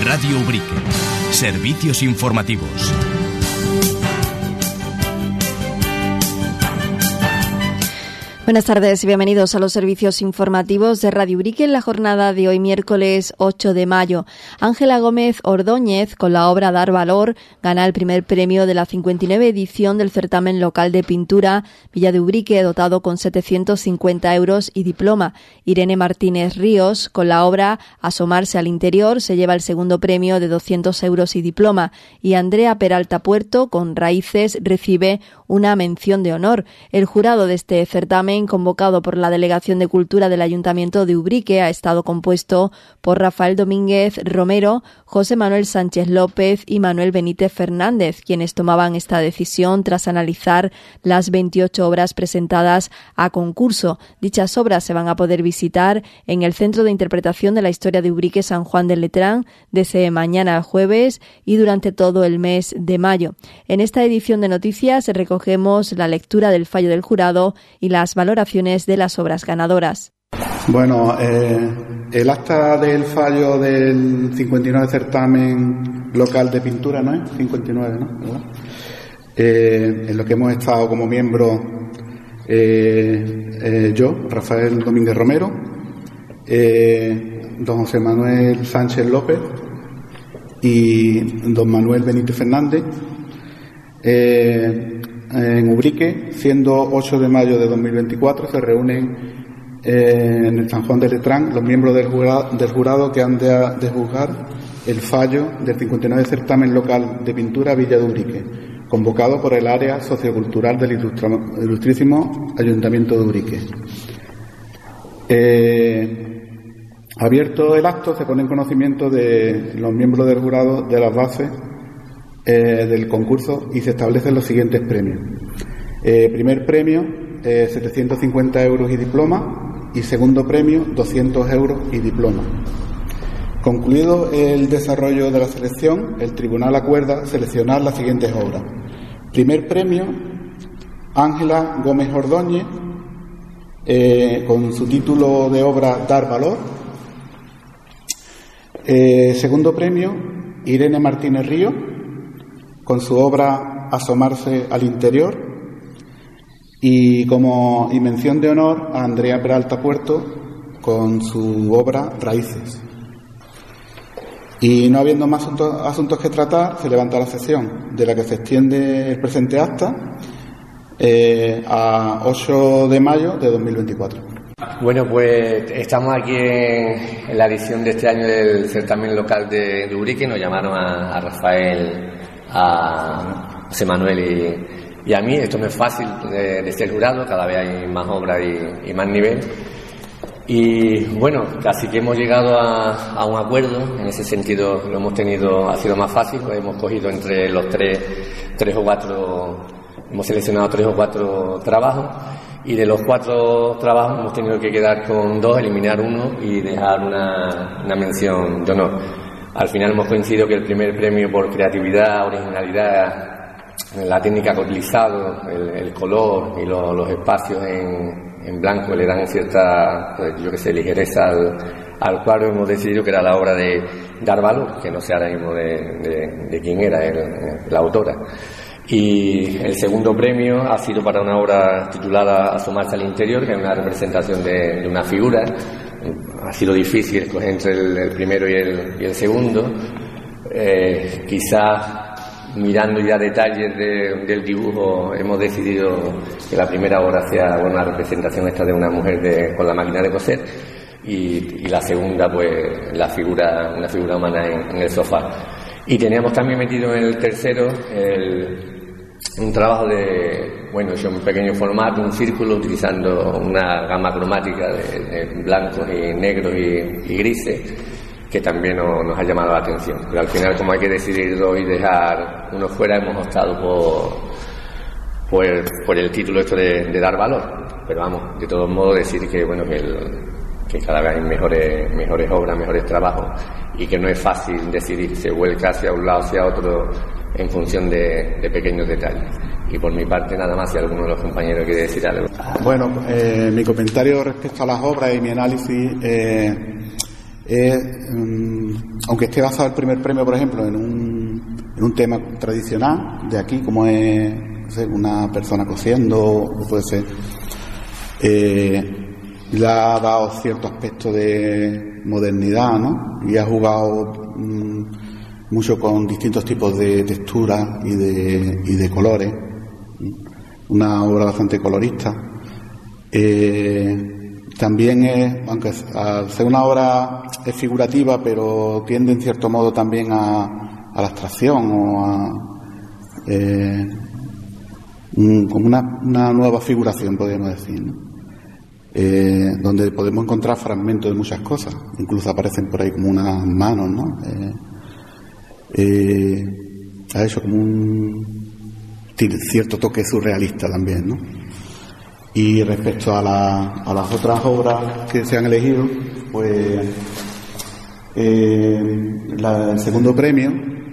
Radio Ubrique. Servicios informativos. Buenas tardes y bienvenidos a los servicios informativos de Radio Ubrique en la jornada de hoy, miércoles 8 de mayo. Ángela Gómez Ordóñez, con la obra Dar Valor, gana el primer premio de la 59 edición del certamen local de pintura Villa de Ubrique, dotado con 750 euros y diploma. Irene Martínez Ríos, con la obra Asomarse al interior, se lleva el segundo premio de 200 euros y diploma. Y Andrea Peralta Puerto, con Raíces, recibe una mención de honor. El jurado de este certamen, convocado por la Delegación de Cultura del Ayuntamiento de Ubrique, ha estado compuesto por Rafael Domínguez Romero, José Manuel Sánchez López y Manuel Benítez Fernández, quienes tomaban esta decisión tras analizar las 28 obras presentadas a concurso. Dichas obras se van a poder visitar en el Centro de Interpretación de la Historia de Ubrique San Juan del Letrán desde mañana jueves y durante todo el mes de mayo. En esta edición de noticias recogemos la lectura del fallo del jurado y las valoraciones de las obras ganadoras. Bueno, el acta del fallo del 59 certamen local de pintura, ¿no es? 59, ¿no? ¿Verdad? En lo que hemos estado como miembro yo, Rafael Domínguez Romero, don José Manuel Sánchez López y don Manuel Benítez Fernández. En Ubrique, siendo 8 de mayo de 2024, se reúnen en el San Juan de Letrán los miembros del jurado que han de juzgar el fallo del 59 certamen local de pintura Villa de Ubrique, convocado por el área sociocultural del ilustrísimo Ayuntamiento de Ubrique. Abierto el acto, se pone en conocimiento de los miembros del jurado de las bases del concurso y se establecen los siguientes premios. Primer premio, 750 euros y diploma, y segundo premio, 200 euros y diploma. Concluido el desarrollo de la selección, el tribunal acuerda seleccionar las siguientes obras. Primer premio, Ángela Gómez Ordóñez, con su título de obra Dar Valor. Segundo premio, Irene Martínez Ríos, con su obra Asomarse al interior, y mención de honor a Andrea Peralta Puerto con su obra Raíces. Y no habiendo más asuntos que tratar, se levanta la sesión, de la que se extiende el presente acta a 8 de mayo de 2024. Bueno, pues estamos aquí en la edición de este año del certamen local de Ubrique. Nos llamaron a Rafael, a José Manuel y a mí. Esto no es fácil de ser jurado, cada vez hay más obras y más nivel. Y bueno, casi que hemos llegado a un acuerdo. En ese sentido lo hemos tenido, ha sido más fácil. Lo hemos cogido entre los tres o cuatro, hemos seleccionado 3 o 4 trabajos, y de los 4 trabajos hemos tenido que quedar con 2, eliminar uno y dejar una mención de honor. Al final hemos coincidido que el primer premio por creatividad, originalidad, la técnica que ha utilizado, el color y los espacios en blanco le dan cierta, pues, ligereza al cuadro. Hemos decidido que era la obra de Dar Valor, que no sé ahora mismo de quién era la autora. Y el segundo premio ha sido para una obra titulada Asomarse al interior, que es una representación de una figura. Ha sido difícil escoger entre el primero y el segundo. Quizás mirando ya detalles del dibujo, hemos decidido que la primera obra sea una representación esta de una mujer con la máquina de coser, y la segunda, pues, una figura humana en el sofá. Y teníamos también metido en el tercero un trabajo hecho en un pequeño formato, un círculo, utilizando una gama cromática de blancos y negros y grises, que también nos ha llamado la atención. Pero al final, como hay que decidir 2 y dejar uno fuera, hemos optado por el título de Dar Valor. Pero vamos, de todos modos, decir que que cada vez hay mejores obras, mejores trabajos, y que no es fácil decidir, se vuelca hacia un lado, hacia otro, en función de pequeños detalles. Y por mi parte nada más, si alguno de los compañeros quiere decir algo. Bueno, mi comentario respecto a las obras y mi análisis es aunque esté basado el primer premio, por ejemplo, en un tema tradicional de aquí, como es, no sé, una persona cosiendo, o puede ser, le ha dado cierto aspecto de modernidad, ¿no? Y ha jugado mucho con distintos tipos de texturas y de colores. Una obra bastante colorista. También es, aunque al ser una obra es figurativa, pero tiende en cierto modo también a la abstracción o a como una nueva figuración, podríamos decir, ¿no? Donde podemos encontrar fragmentos de muchas cosas, incluso aparecen por ahí como unas manos, ¿no? Ha hecho como tiene cierto toque surrealista también, ¿no? Y respecto a las otras obras que se han elegido, pues el segundo premio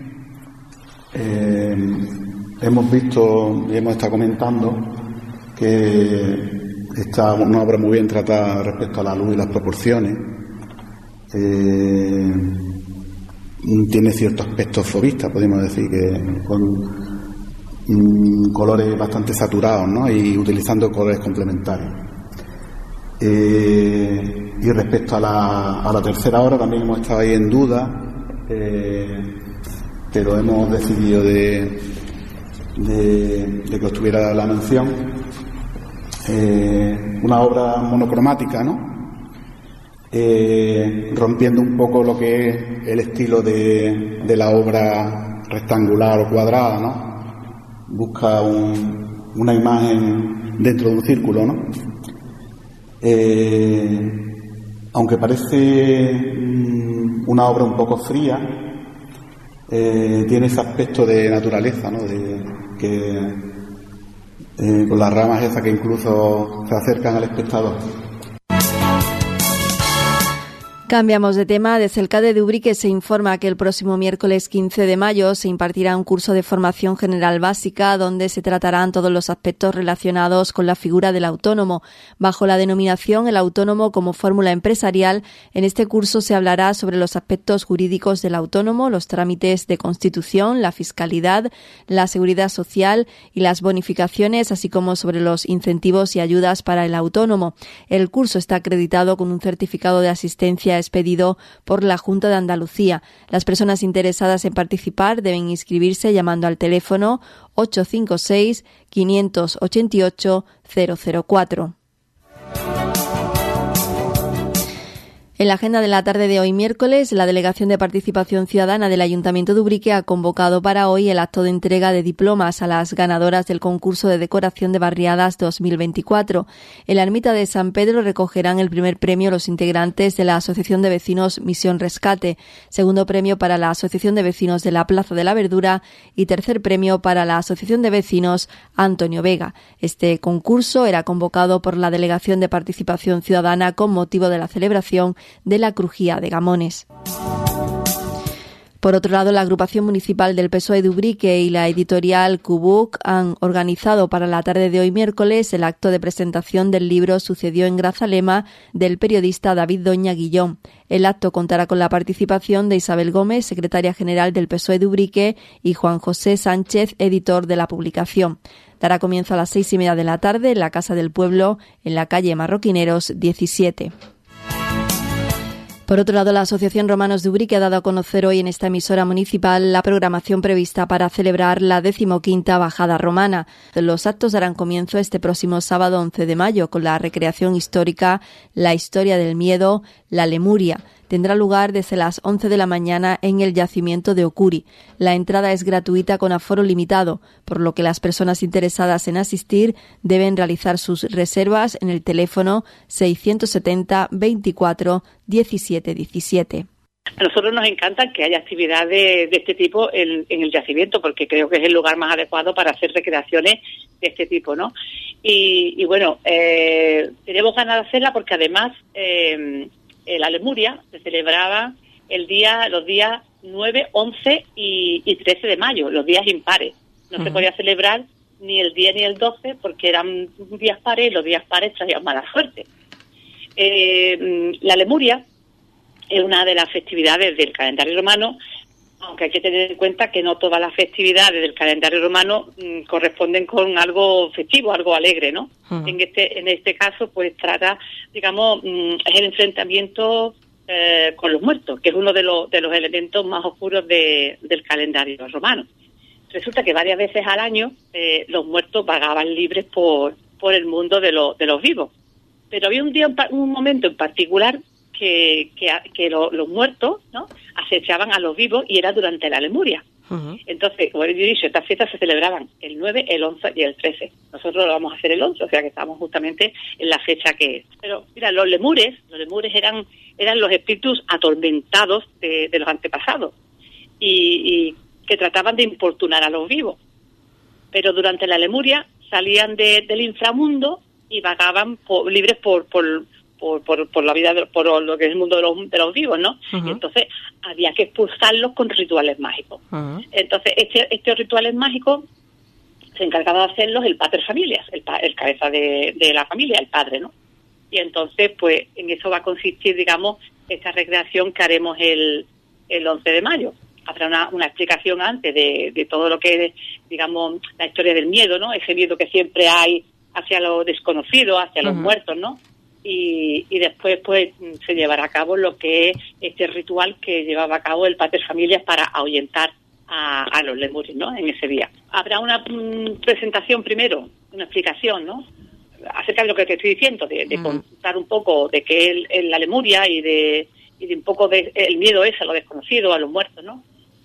hemos estado comentando que está una obra muy bien tratada respecto a la luz y las proporciones. Tiene ciertos aspectos fauvistas, podemos decir, que con colores bastante saturados, ¿no? Y utilizando colores complementarios. Y respecto a la tercera obra también hemos estado ahí en duda, pero hemos decidido de que obtuviera la mención. Una obra monocromática, ¿no? Rompiendo un poco lo que es el estilo de la obra rectangular o cuadrada, ¿no? Busca una imagen dentro de un círculo, ¿no? Aunque parece una obra un poco fría, tiene ese aspecto de naturaleza, ¿no? Con las ramas esas que incluso se acercan al espectador. Cambiamos de tema. Desde el CADE de Ubrique se informa que el próximo miércoles 15 de mayo se impartirá un curso de formación general básica donde se tratarán todos los aspectos relacionados con la figura del autónomo. Bajo la denominación El autónomo como fórmula empresarial, en este curso se hablará sobre los aspectos jurídicos del autónomo, los trámites de constitución, la fiscalidad, la seguridad social y las bonificaciones, así como sobre los incentivos y ayudas para el autónomo. El curso está acreditado con un certificado de asistencia expedido por la Junta de Andalucía. Las personas interesadas en participar deben inscribirse llamando al teléfono 856 588 004. En la agenda de la tarde de hoy miércoles, la Delegación de Participación Ciudadana del Ayuntamiento de Ubrique ha convocado para hoy el acto de entrega de diplomas a las ganadoras del concurso de decoración de barriadas 2024. En la ermita de San Pedro recogerán el primer premio los integrantes de la Asociación de Vecinos Misión Rescate, segundo premio para la Asociación de Vecinos de la Plaza de la Verdura y tercer premio para la Asociación de Vecinos Antonio Vega. Este concurso era convocado por la Delegación de Participación Ciudadana con motivo de la celebración de la crujía de Gamones. Por otro lado, la agrupación municipal del PSOE de Ubrique y la editorial Cubuc han organizado para la tarde de hoy miércoles el acto de presentación del libro Sucedió en Grazalema del periodista David Doña Guillón. El acto contará con la participación de Isabel Gómez, secretaria general del PSOE de Ubrique, y Juan José Sánchez, editor de la publicación. Dará comienzo a las 6:30 de la tarde en la Casa del Pueblo, en la calle Marroquineros 17. Por otro lado, la Asociación Romanos de Ubrique ha dado a conocer hoy en esta emisora municipal la programación prevista para celebrar la 15ª Bajada Romana. Los actos darán comienzo este próximo sábado 11 de mayo con la recreación histórica La Historia del Miedo, la Lemuria. Tendrá lugar desde las 11 de la mañana en el yacimiento de Ocuri. La entrada es gratuita con aforo limitado, por lo que las personas interesadas en asistir deben realizar sus reservas en el teléfono 670 24 17 17. A nosotros nos encanta que haya actividades de este tipo en el yacimiento, porque creo que es el lugar más adecuado para hacer recreaciones de este tipo, ¿no? Y bueno, tenemos ganas de hacerla porque además la Lemuria se celebraba los días 9, 11 y 13 de mayo, los días impares. No se podía celebrar ni el 10 ni el 12 porque eran días pares y los días pares traían mala suerte. La Lemuria es una de las festividades del calendario romano, aunque hay que tener en cuenta que no todas las festividades del calendario romano corresponden con algo festivo, algo alegre, ¿no? Uh-huh. En este caso, pues trata, digamos, es el enfrentamiento con los muertos, que es uno de los elementos más oscuros del calendario romano. Resulta que varias veces al año los muertos vagaban libres por el mundo de los vivos. Pero había un momento en particular que los muertos, ¿no?, acechaban a los vivos, y era durante la Lemuria. Uh-huh. Entonces, como he dicho, estas fiestas se celebraban el 9, el 11 y el 13. Nosotros lo vamos a hacer el 11, o sea que estamos justamente en la fecha que es. Pero mira, los lemures eran los espíritus atormentados de los antepasados y que trataban de importunar a los vivos. Pero durante la Lemuria salían del inframundo y vagaban libres por la vida, por lo que es el mundo de los vivos, ¿no? Uh-huh. Y entonces había que expulsarlos con rituales mágicos. Uh-huh. Entonces estos rituales mágicos se encargaba de hacerlos el pater familias, el cabeza de la familia, el padre, ¿no? Y entonces, pues, en eso va a consistir, digamos, esta recreación que haremos el 11 de mayo. Habrá una explicación antes de todo lo que es, digamos, la historia del miedo, ¿no? Ese miedo que siempre hay hacia lo desconocido, hacia los muertos, ¿no? Y después, pues, se llevará a cabo lo que es este ritual que llevaba a cabo el pater familias para ahuyentar a los lemures, ¿no?, en ese día. Habrá una presentación primero, una explicación, ¿no?, acerca de lo que te estoy diciendo, de contar un poco de qué es la Lemuria y de un poco de el miedo ese a lo desconocido, a los muertos, ¿no?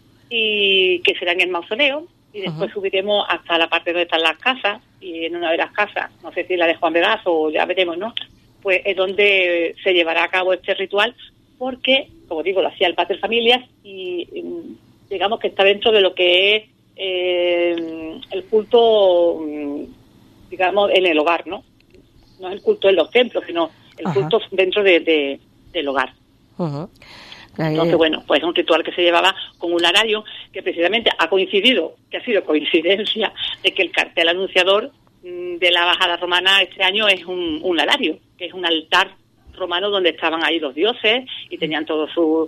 Y que será en el mausoleo, y después subiremos hasta la parte donde están las casas, y en una de las casas, no sé si la de Juan Vegas o ya veremos, ¿no?, pues es donde se llevará a cabo este ritual, porque, como digo, lo hacía el pater familias y digamos que está dentro de lo que es el culto, digamos, en el hogar, ¿no? No es el culto en los templos, sino el culto dentro del hogar. Uh-huh. Entonces, bueno, pues es un ritual que se llevaba con un larario que precisamente ha sido coincidencia de que el cartel anunciador de la bajada romana este año es un larario, que es un altar romano donde estaban ahí los dioses y tenían todo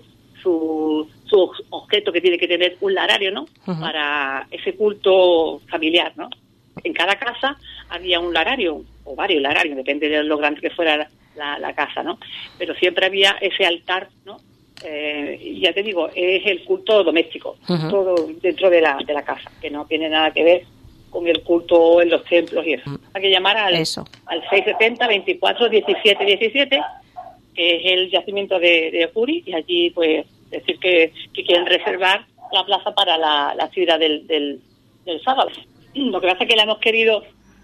su objeto que tiene que tener un larario, ¿no? Uh-huh. Para ese culto familiar, ¿no? En cada casa había un larario, o varios lararios, depende de lo grande que fuera la casa, ¿no? Pero siempre había ese altar, ¿no? Ya te digo, es el culto doméstico, uh-huh, todo dentro de la casa, que no tiene nada que ver con el culto en los templos y eso. Hay que llamar al 670 24 17 17, que es el yacimiento de Ocuri, y allí pues decir que quieren reservar la plaza para la actividad del sábado. Lo que pasa es que hemos querido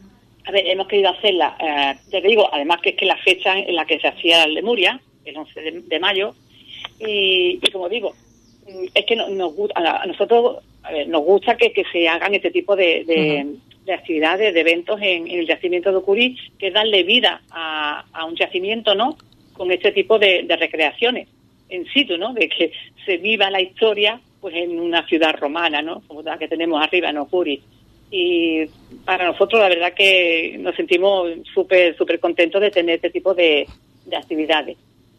hacerla, ya te digo, además que es que la fecha en la que se hacía la Lemuria, el 11 de mayo, y como digo, es que nos gusta, a nosotros nos gusta que se hagan este tipo de actividades, de eventos en el yacimiento de Ocuri, que es darle vida a un yacimiento, ¿no?, con este tipo de recreaciones en situ, ¿no?, de que se viva la historia pues en una ciudad romana, ¿no?, como la que tenemos arriba en Ocuri. Y para nosotros la verdad que nos sentimos súper contentos de tener este tipo de actividades.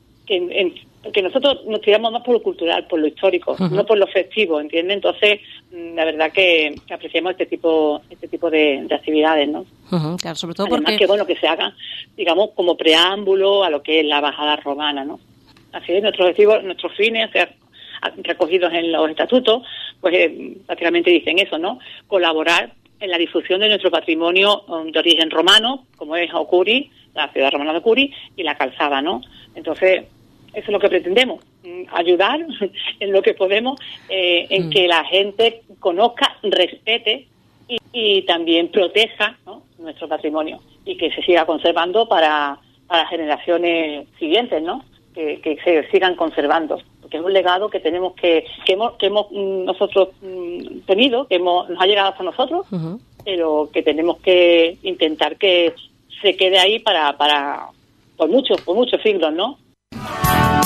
Que nosotros nos tiramos más por lo cultural, por lo histórico, uh-huh, no por lo festivo, ¿entiendes? Entonces, la verdad que apreciamos este tipo de actividades, ¿no? Uh-huh, claro, sobre todo además que se hagan, digamos, como preámbulo a lo que es la bajada romana, ¿no? Así es, nuestros fines, o sea, recogidos en los estatutos, pues prácticamente dicen eso, ¿no? Colaborar en la difusión de nuestro patrimonio de origen romano, como es Ocuri, la ciudad romana de Ocuri, y la calzada, ¿no? Entonces, eso es lo que pretendemos, ayudar en lo que podemos, en que la gente conozca, respete y también proteja, ¿no?, nuestro patrimonio, y que se siga conservando para generaciones siguientes, ¿no?, que se sigan conservando, porque es un legado que tenemos que hemos nosotros tenido, nos ha llegado hasta nosotros, uh-huh, pero que tenemos que intentar que se quede ahí para por muchos siglos, ¿no?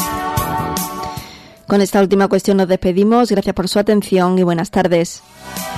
Con esta última cuestión nos despedimos. Gracias por su atención y buenas tardes.